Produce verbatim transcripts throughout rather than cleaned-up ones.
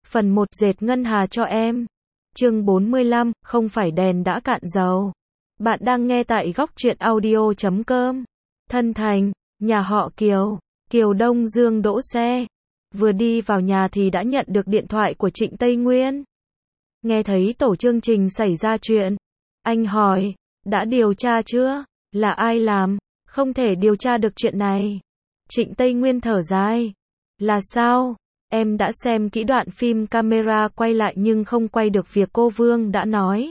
Phần một dệt ngân hà cho em. Chương bốn mươi lăm, không phải đèn đã cạn dầu. Bạn đang nghe tại góc truyện audio chấm com. Thân thành, nhà họ Kiều. Kiều Đông Dương đỗ xe. Vừa đi vào nhà thì đã nhận được điện thoại của Trịnh Tây Nguyên. Nghe thấy tổ chương trình xảy ra chuyện. Anh hỏi, đã điều tra chưa? Là ai làm? Không thể điều tra được chuyện này. Trịnh Tây Nguyên thở dài. Là sao? Em đã xem kỹ đoạn phim camera quay lại nhưng không quay được việc cô Vương đã nói.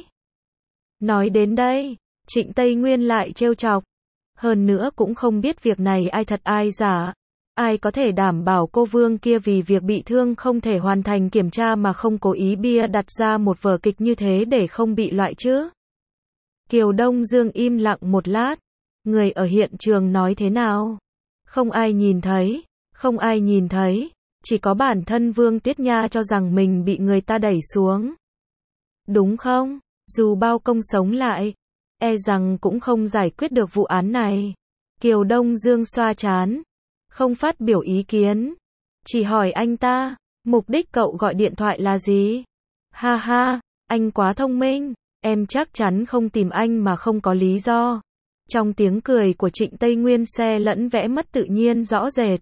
Nói đến đây, Trịnh Tây Nguyên lại trêu chọc. Hơn nữa cũng không biết việc này ai thật ai giả. Ai có thể đảm bảo cô Vương kia vì việc bị thương không thể hoàn thành kiểm tra mà không cố ý bia đặt ra một vở kịch như thế để không bị loại chứ? Kiều Đông Dương im lặng một lát. Người ở hiện trường nói thế nào? Không ai nhìn thấy, không ai nhìn thấy. Chỉ có bản thân Vương Tiết Nha cho rằng mình bị người ta đẩy xuống. Đúng không? Dù bao công sống lại, e rằng cũng không giải quyết được vụ án này. Kiều Đông Dương xoa trán. Không phát biểu ý kiến. Chỉ hỏi anh ta, mục đích cậu gọi điện thoại là gì? Ha ha, anh quá thông minh. Em chắc chắn không tìm anh mà không có lý do. Trong tiếng cười của Trịnh Tây Nguyên xe lẫn vẽ mất tự nhiên rõ rệt.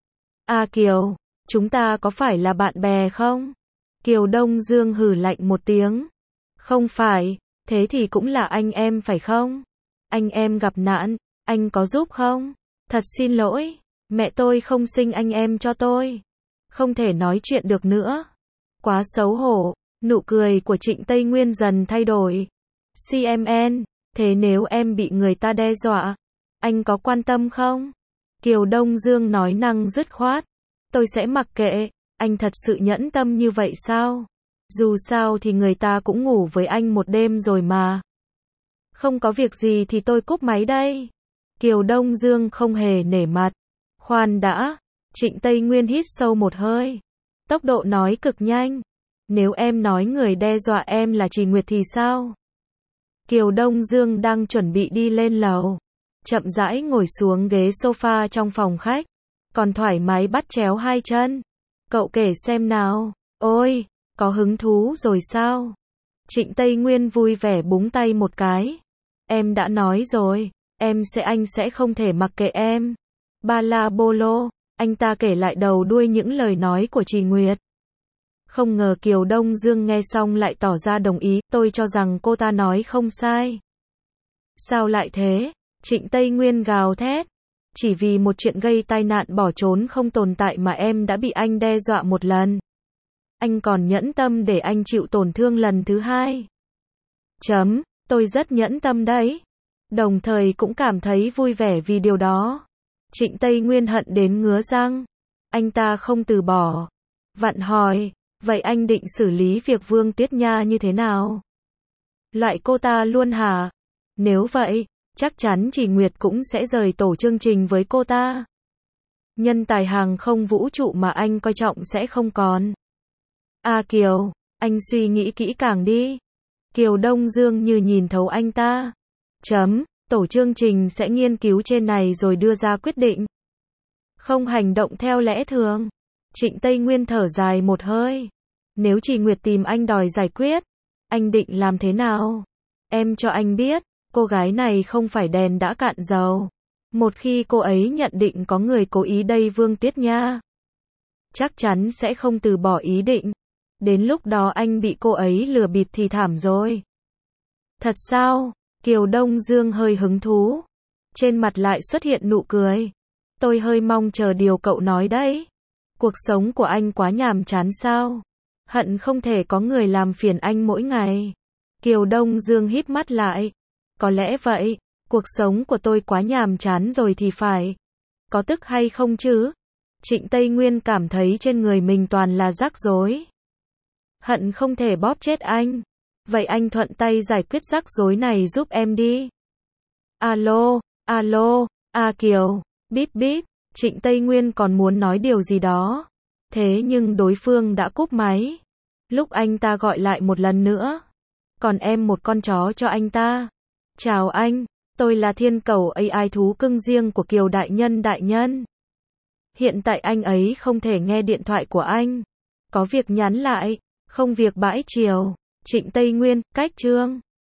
A Kiều, chúng ta có phải là bạn bè không? Kiều Đông Dương hừ lạnh một tiếng. Không phải, thế thì cũng là anh em phải không? Anh em gặp nạn, anh có giúp không? Thật xin lỗi, mẹ tôi không sinh anh em cho tôi. Không thể nói chuyện được nữa. Quá xấu hổ, nụ cười của Trịnh Tây Nguyên dần thay đổi. xê em en, thế nếu em bị người ta đe dọa, anh có quan tâm không? Kiều Đông Dương nói năng dứt khoát. Tôi sẽ mặc kệ, anh thật sự nhẫn tâm như vậy sao? Dù sao thì người ta cũng ngủ với anh một đêm rồi mà. Không có việc gì thì tôi cúp máy đây. Kiều Đông Dương không hề nể mặt. Khoan đã, Trịnh Tây Nguyên hít sâu một hơi. Tốc độ nói cực nhanh. Nếu em nói người đe dọa em là Trì Nguyệt thì sao? Kiều Đông Dương đang chuẩn bị đi lên lầu. Chậm rãi ngồi xuống ghế sofa trong phòng khách. Còn thoải mái bắt chéo hai chân. Cậu kể xem nào. Ôi, có hứng thú rồi sao? Trịnh Tây Nguyên vui vẻ búng tay một cái. Em đã nói rồi, em sẽ anh sẽ không thể mặc kệ em. Ba la bô lô, anh ta kể lại đầu đuôi những lời nói của Trì Nguyệt. Không ngờ Kiều Đông Dương nghe xong lại tỏ ra đồng ý, tôi cho rằng cô ta nói không sai. Sao lại thế? Trịnh Tây Nguyên gào thét. Chỉ vì một chuyện gây tai nạn bỏ trốn không tồn tại mà em đã bị anh đe dọa một lần. Anh còn nhẫn tâm để anh chịu tổn thương lần thứ hai. Chấm, tôi rất nhẫn tâm đấy. Đồng thời cũng cảm thấy vui vẻ vì điều đó. Trịnh Tây Nguyên hận đến ngứa răng. Anh ta không từ bỏ. Vặn hỏi, vậy anh định xử lý việc Vương Tiết Nha như thế nào? Loại cô ta luôn hả? Nếu vậy, chắc chắn Trì Nguyệt cũng sẽ rời tổ chương trình với cô ta. Nhân tài hàng không vũ trụ mà anh coi trọng sẽ không còn. A Kiều, anh suy nghĩ kỹ càng đi. Kiều Đông Dương như nhìn thấu anh ta. Chấm, tổ chương trình sẽ nghiên cứu trên này rồi đưa ra quyết định. Không hành động theo lẽ thường. Trịnh Tây Nguyên thở dài một hơi. Nếu Trì Nguyệt tìm anh đòi giải quyết, anh định làm thế nào? Em cho anh biết, cô gái này không phải đèn đã cạn dầu. Một khi cô ấy nhận định có người cố ý đẩy Vương Tiết Nha, chắc chắn sẽ không từ bỏ ý định. Đến lúc đó anh bị cô ấy lừa bịp thì thảm rồi. Thật sao? Kiều Đông Dương hơi hứng thú. Trên mặt lại xuất hiện nụ cười. Tôi hơi mong chờ điều cậu nói đấy. Cuộc sống của anh quá nhàm chán sao? Hận không thể có người làm phiền anh mỗi ngày. Kiều Đông Dương híp mắt lại. Có lẽ vậy, cuộc sống của tôi quá nhàm chán rồi thì phải. Có tức hay không chứ? Trịnh Tây Nguyên cảm thấy trên người mình toàn là rắc rối. Hận không thể bóp chết anh. Vậy anh thuận tay giải quyết rắc rối này giúp em đi. Alo, alo, A Kiều, bíp bíp. Trịnh Tây Nguyên còn muốn nói điều gì đó. Thế nhưng đối phương đã cúp máy. Lúc anh ta gọi lại một lần nữa. Còn em một con chó cho anh ta. Chào anh, tôi là thiên cầu a i thú cưng riêng của Kiều đại nhân đại nhân. Hiện tại anh ấy không thể nghe điện thoại của anh. Có việc nhắn lại, không việc bãi chiều. Trịnh Tây Nguyên, cách chương